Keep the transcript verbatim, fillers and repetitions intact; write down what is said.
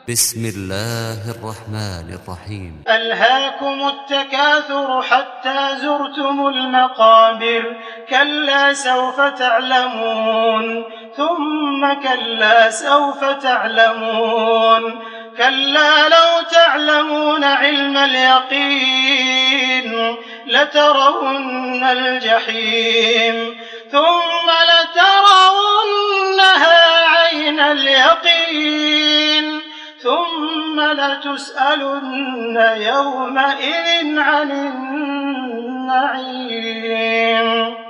بسم الله الرحمن الرحيم. ألهاكم التكاثر حتى زرتم المقابر كلا سوف تعلمون ثم كلا سوف تعلمون كلا لو تعلمون علم اليقين لترون الجحيم ثم لترونها عين اليقين ثم لتسألن يومئذ عن النعيم.